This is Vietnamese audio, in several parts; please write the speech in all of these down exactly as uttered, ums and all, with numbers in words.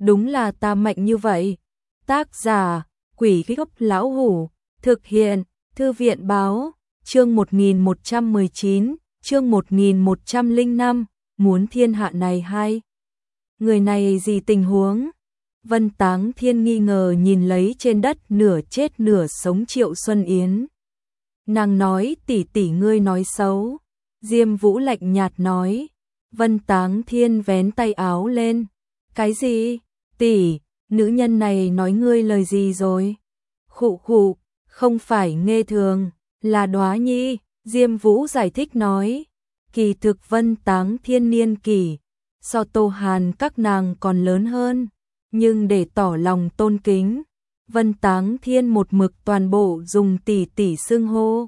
đúng là ta mạnh như vậy. Tác giả, Quỷ Gốc Lão Hủ, thực hiện, Thư viện báo, chương một nghìn một trăm mười chín, chương một nghìn một trăm lẻ năm, muốn thiên hạ này hay. Người này gì tình huống? Vân Táng Thiên nghi ngờ nhìn lấy trên đất nửa chết nửa sống Triệu Xuân Yến. Nàng nói tỷ tỷ ngươi nói xấu. Diêm Vũ lạnh nhạt nói. Vân Táng Thiên vén tay áo lên. Cái gì? Tỷ, nữ nhân này nói ngươi lời gì rồi? Khụ khụ, không phải Nghê Thường, là Đóa Nhi. Diêm Vũ giải thích nói. Kỳ thực Vân Táng Thiên niên kỷ, so Tô Hàn các nàng còn lớn hơn. Nhưng để tỏ lòng tôn kính, Vân Táng Thiên một mực toàn bộ dùng tỷ tỷ xưng hô.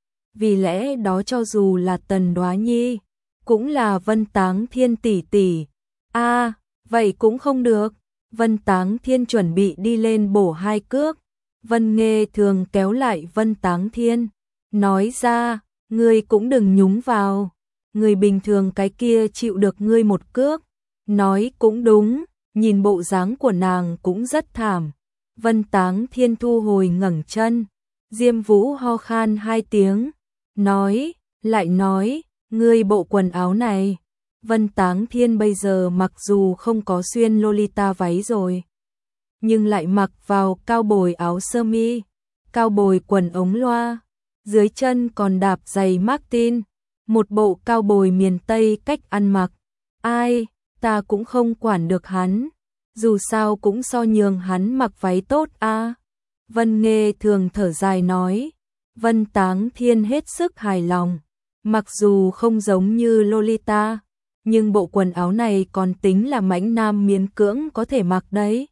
Vì lẽ đó cho dù là Tần Đóa Nhi, cũng là Vân Táng Thiên tỷ tỷ. A, à, vậy cũng không được. Vân Táng Thiên chuẩn bị đi lên bổ hai cước. Vân Nghê Thường kéo lại Vân Táng Thiên, nói ra, ngươi cũng đừng nhúng vào. Người bình thường cái kia chịu được ngươi một cước. Nói cũng đúng, nhìn bộ dáng của nàng cũng rất thảm. Vân Táng Thiên thu hồi ngẩng chân. Diêm Vũ ho khan hai tiếng, nói, lại nói, ngươi bộ quần áo này. Vân Táng Thiên bây giờ mặc dù không có xuyên Lolita váy rồi, nhưng lại mặc vào cao bồi áo sơ mi, cao bồi quần ống loa, dưới chân còn đạp giày Martin, một bộ cao bồi miền Tây cách ăn mặc. Ai, ta cũng không quản được hắn, dù sao cũng so nhường hắn mặc váy tốt a. À. Vân Nghê Thường thở dài nói. Vân Táng Thiên hết sức hài lòng, mặc dù không giống như Lolita, nhưng bộ quần áo này còn tính là mãnh nam miễn cưỡng có thể mặc đấy.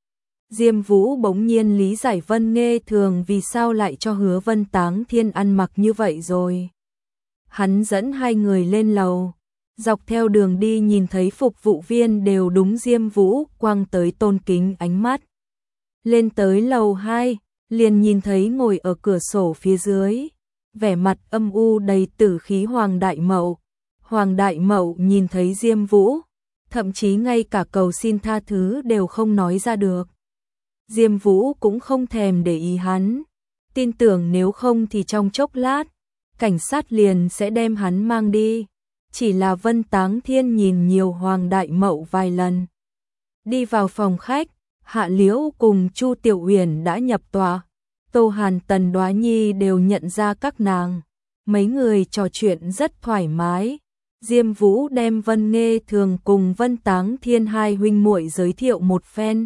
Diêm Vũ bỗng nhiên lý giải Vân Nghê Thường vì sao lại cho Hứa Vân Táng Thiên ăn mặc như vậy rồi. Hắn dẫn hai người lên lầu, dọc theo đường đi nhìn thấy phục vụ viên đều đúng Diêm Vũ quăng tới tôn kính ánh mắt. Lên tới lầu hai, liền nhìn thấy ngồi ở cửa sổ phía dưới, vẻ mặt âm u đầy tử khí Hoàng Đại Mậu. Hoàng Đại Mậu nhìn thấy Diêm Vũ, thậm chí ngay cả cầu xin tha thứ đều không nói ra được. Diêm Vũ cũng không thèm để ý hắn, tin tưởng nếu không thì trong chốc lát, cảnh sát liền sẽ đem hắn mang đi. Chỉ là Vân Táng Thiên nhìn nhiều Hoàng Đại Mậu vài lần. Đi vào phòng khách, Hạ Liễu cùng Chu Tiểu Uyển đã nhập tọa. Tô Hàn, Tần Đóa Nhi đều nhận ra các nàng. Mấy người trò chuyện rất thoải mái. Diêm Vũ đem Vân Nghê Thường cùng Vân Táng Thiên hai huynh muội giới thiệu một phen.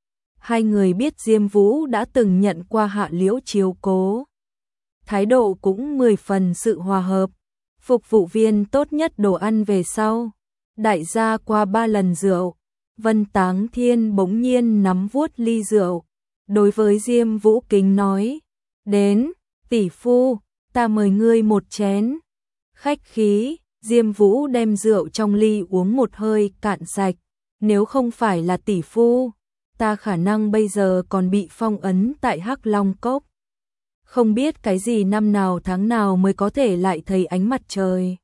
Hai người biết Diêm Vũ đã từng nhận qua Hạ Liễu chiếu cố. Thái độ cũng mười phần sự hòa hợp. Phục vụ viên tốt nhất đồ ăn về sau. Đại gia qua ba lần rượu. Vân Táng Thiên bỗng nhiên nắm vuốt ly rượu. Đối với Diêm Vũ kính nói. Đến, tỷ phu, ta mời ngươi một chén. Khách khí, Diêm Vũ đem rượu trong ly uống một hơi cạn sạch. Nếu không phải là tỷ phu, ta khả năng bây giờ còn bị phong ấn tại Hắc Long Cốc. Không biết cái gì năm nào tháng nào mới có thể lại thấy ánh mặt trời.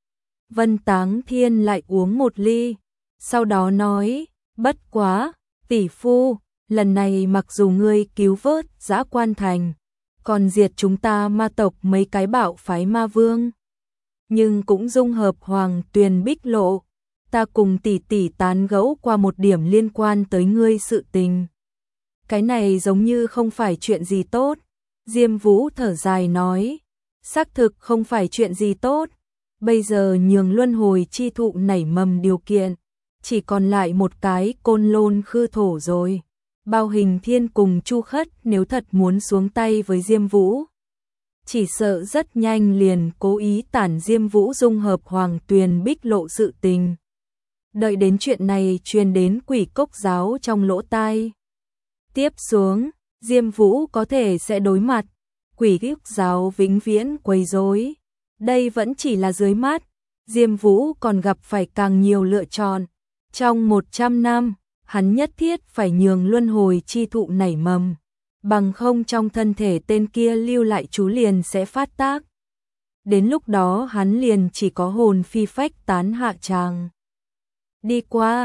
Vân Táng Thiên lại uống một ly, sau đó nói, bất quá, tỷ phu, lần này mặc dù ngươi cứu vớt Dã Quan Thành, còn diệt chúng ta ma tộc mấy cái bạo phái ma vương, nhưng cũng dung hợp Hoàng Tuyền Bích Lộ, ta cùng tỷ tỷ tán gẫu qua một điểm liên quan tới ngươi sự tình. Cái này giống như không phải chuyện gì tốt. Diêm Vũ thở dài nói, xác thực không phải chuyện gì tốt. Bây giờ nhường luân hồi chi thụ nảy mầm điều kiện, chỉ còn lại một cái Côn Lôn Khư Thổ rồi. Bao Hình Thiên cùng Chu Khất nếu thật muốn xuống tay với Diêm Vũ, chỉ sợ rất nhanh liền cố ý tản Diêm Vũ dung hợp Hoàng Tuyền Bích Lộ sự tình. Đợi đến chuyện này truyền đến Quỷ Cốc giáo trong lỗ tai. Tiếp xuống, Diêm Vũ có thể sẽ đối mặt Quỷ Cốc giáo vĩnh viễn quấy rối. Đây vẫn chỉ là dưới mắt, Diêm Vũ còn gặp phải càng nhiều lựa chọn. Trong một trăm năm, hắn nhất thiết phải nhường luân hồi chi thụ nảy mầm, bằng không trong thân thể tên kia lưu lại chú liền sẽ phát tác. Đến lúc đó hắn liền chỉ có hồn phi phách tán hạ tràng. Đi qua,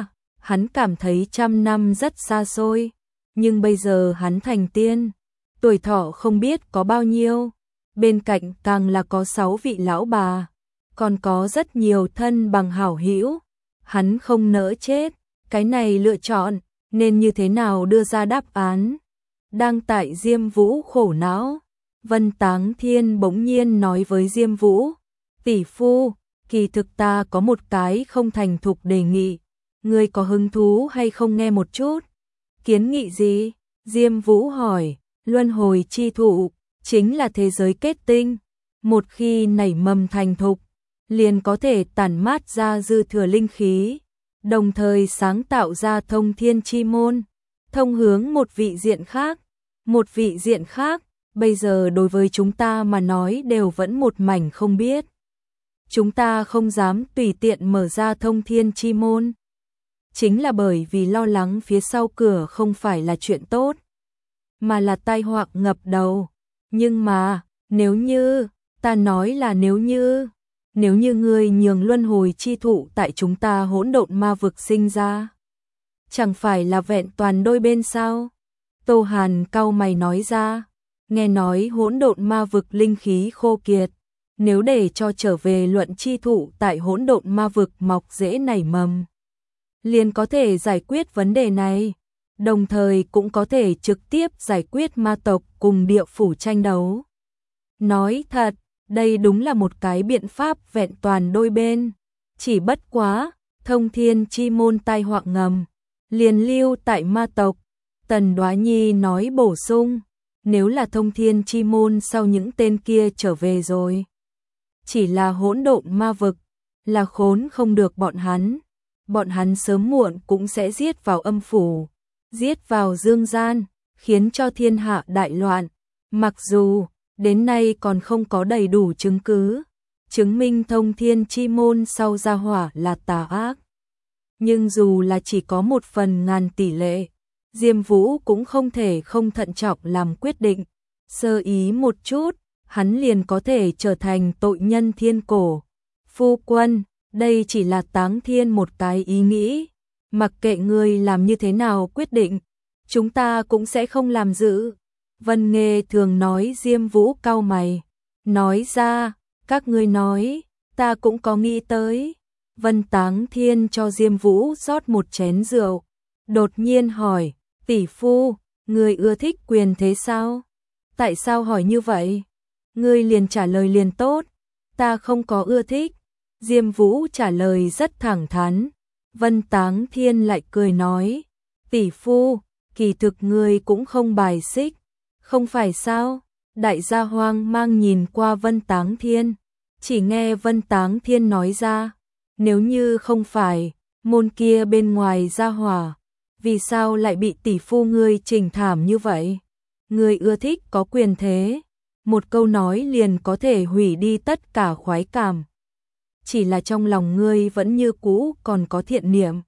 Hắn cảm thấy trăm năm rất xa xôi, nhưng bây giờ hắn thành tiên, tuổi thọ không biết có bao nhiêu, bên cạnh càng là có sáu vị lão bà, còn có rất nhiều thân bằng hảo hữu, hắn không nỡ chết, cái này lựa chọn, nên như thế nào đưa ra đáp án. Đang tại Diêm Vũ khổ não, Vân Táng Thiên bỗng nhiên nói với Diêm Vũ, tỷ phu, kỳ thực ta có một cái không thành thục đề nghị, ngươi có hứng thú hay không nghe một chút? Kiến nghị gì? Diêm Vũ hỏi. Luân hồi chi thụ chính là thế giới kết tinh, một khi nảy mầm thành thục, liền có thể tản mát ra dư thừa linh khí, đồng thời sáng tạo ra thông thiên chi môn, thông hướng một vị diện khác, một vị diện khác, bây giờ đối với chúng ta mà nói đều vẫn một mảnh không biết. Chúng ta không dám tùy tiện mở ra thông thiên chi môn, chính là bởi vì lo lắng phía sau cửa không phải là chuyện tốt, mà là tai họa ngập đầu. Nhưng mà, nếu như, ta nói là nếu như, nếu như ngươi nhường luân hồi chi thụ tại chúng ta hỗn độn ma vực sinh ra, chẳng phải là vẹn toàn đôi bên sao? Tô Hàn cau mày nói ra, nghe nói hỗn độn ma vực linh khí khô kiệt, nếu để cho trở về luận chi thụ tại hỗn độn ma vực mọc rễ nảy mầm, liền có thể giải quyết vấn đề này, đồng thời cũng có thể trực tiếp giải quyết ma tộc cùng địa phủ tranh đấu. Nói thật, đây đúng là một cái biện pháp vẹn toàn đôi bên, chỉ bất quá, thông thiên chi môn tai họa ngầm, liền lưu tại ma tộc. Tần Đoá Nhi nói bổ sung, nếu là thông thiên chi môn sau những tên kia trở về rồi, chỉ là hỗn độn ma vực, là khốn không được bọn hắn, bọn hắn sớm muộn cũng sẽ giết vào âm phủ, giết vào dương gian, khiến cho thiên hạ đại loạn. Mặc dù đến nay còn không có đầy đủ chứng cứ chứng minh thông thiên chi môn sau gia hỏa là tà ác, nhưng dù là chỉ có một phần ngàn tỷ lệ, Diêm Vũ cũng không thể không thận trọng làm quyết định, sơ ý một chút, hắn liền có thể trở thành tội nhân thiên cổ. Phu quân, đây chỉ là Táng Thiên một cái ý nghĩ, mặc kệ ngươi làm như thế nào quyết định, chúng ta cũng sẽ không làm giữ. Vân Nghê thường nói. Diêm Vũ cau mày, nói ra, các ngươi nói, ta cũng có nghĩ tới. Vân Táng Thiên cho Diêm Vũ rót một chén rượu, đột nhiên hỏi, tỷ phu, ngươi ưa thích quyền thế sao? Tại sao hỏi như vậy? Ngươi liền trả lời liền tốt, ta không có ưa thích. Diêm Vũ trả lời rất thẳng thắn. Vân Táng Thiên lại cười nói, tỷ phu, kỳ thực ngươi cũng không bài xích, không phải sao? Đại gia hoang mang nhìn qua Vân Táng Thiên, chỉ nghe Vân Táng Thiên nói ra, nếu như không phải môn kia bên ngoài gia hỏa, vì sao lại bị tỷ phu ngươi chỉnh thảm như vậy? Ngươi ưa thích có quyền thế, một câu nói liền có thể hủy đi tất cả khoái cảm. Chỉ là trong lòng ngươi vẫn như cũ còn có thiện niệm,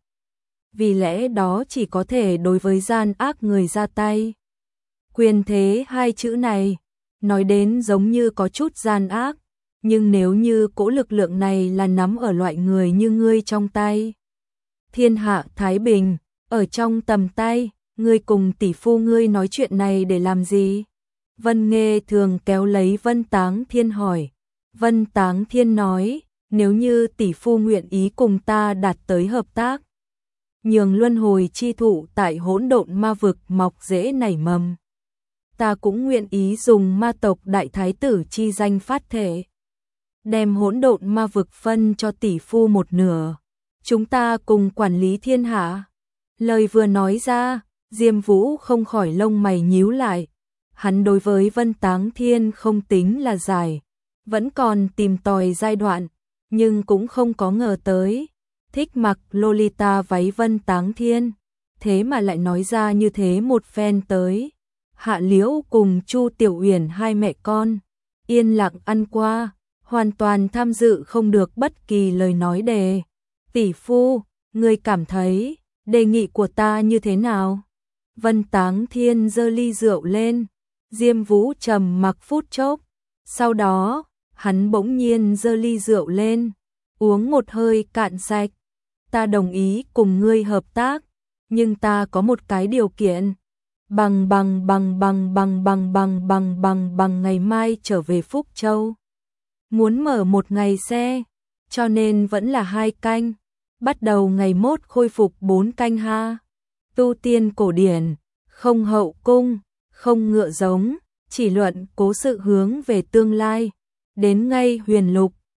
vì lẽ đó chỉ có thể đối với gian ác người ra tay. Quyền thế hai chữ này, nói đến giống như có chút gian ác, nhưng nếu như cỗ lực lượng này là nắm ở loại người như ngươi trong tay, thiên hạ thái bình, ở trong tầm tay, ngươi cùng tỷ phu ngươi nói chuyện này để làm gì? Vân Nghê thường kéo lấy Vân Táng Thiên hỏi. Vân Táng Thiên nói, nếu như tỷ phu nguyện ý cùng ta đạt tới hợp tác, nhường luân hồi chi thụ tại hỗn độn ma vực mọc rễ nảy mầm, ta cũng nguyện ý dùng ma tộc đại thái tử chi danh phát thể, đem hỗn độn ma vực phân cho tỷ phu một nửa, chúng ta cùng quản lý thiên hạ. Lời vừa nói ra, Diêm Vũ không khỏi lông mày nhíu lại. Hắn đối với Vân Táng Thiên không tính là dài, vẫn còn tìm tòi giai đoạn, nhưng cũng không có ngờ tới, thích mặc Lolita váy Vân Táng Thiên, thế mà lại nói ra như thế một phen tới. Hạ Liễu cùng Chu Tiểu Uyển hai mẹ con, yên lặng ăn qua, hoàn toàn tham dự không được bất kỳ lời nói đề. Tỷ phu, ngươi cảm thấy đề nghị của ta như thế nào? Vân Táng Thiên giơ ly rượu lên. Diêm Vũ trầm mặc phút chốc, sau đó, hắn bỗng nhiên giơ ly rượu lên, uống một hơi cạn sạch. ta đồng ý cùng ngươi hợp tác, nhưng ta có một cái điều kiện. Bằng bằng bằng bằng bằng bằng bằng bằng bằng bằng ngày mai trở về Phúc Châu. Muốn mở một ngày xe, cho nên vẫn là hai canh. Bắt đầu ngày mốt khôi phục bốn canh ha. Tu tiên cổ điển, không hậu cung, không ngựa giống, chỉ luận cố sự hướng về tương lai. Đến ngay huyền lục,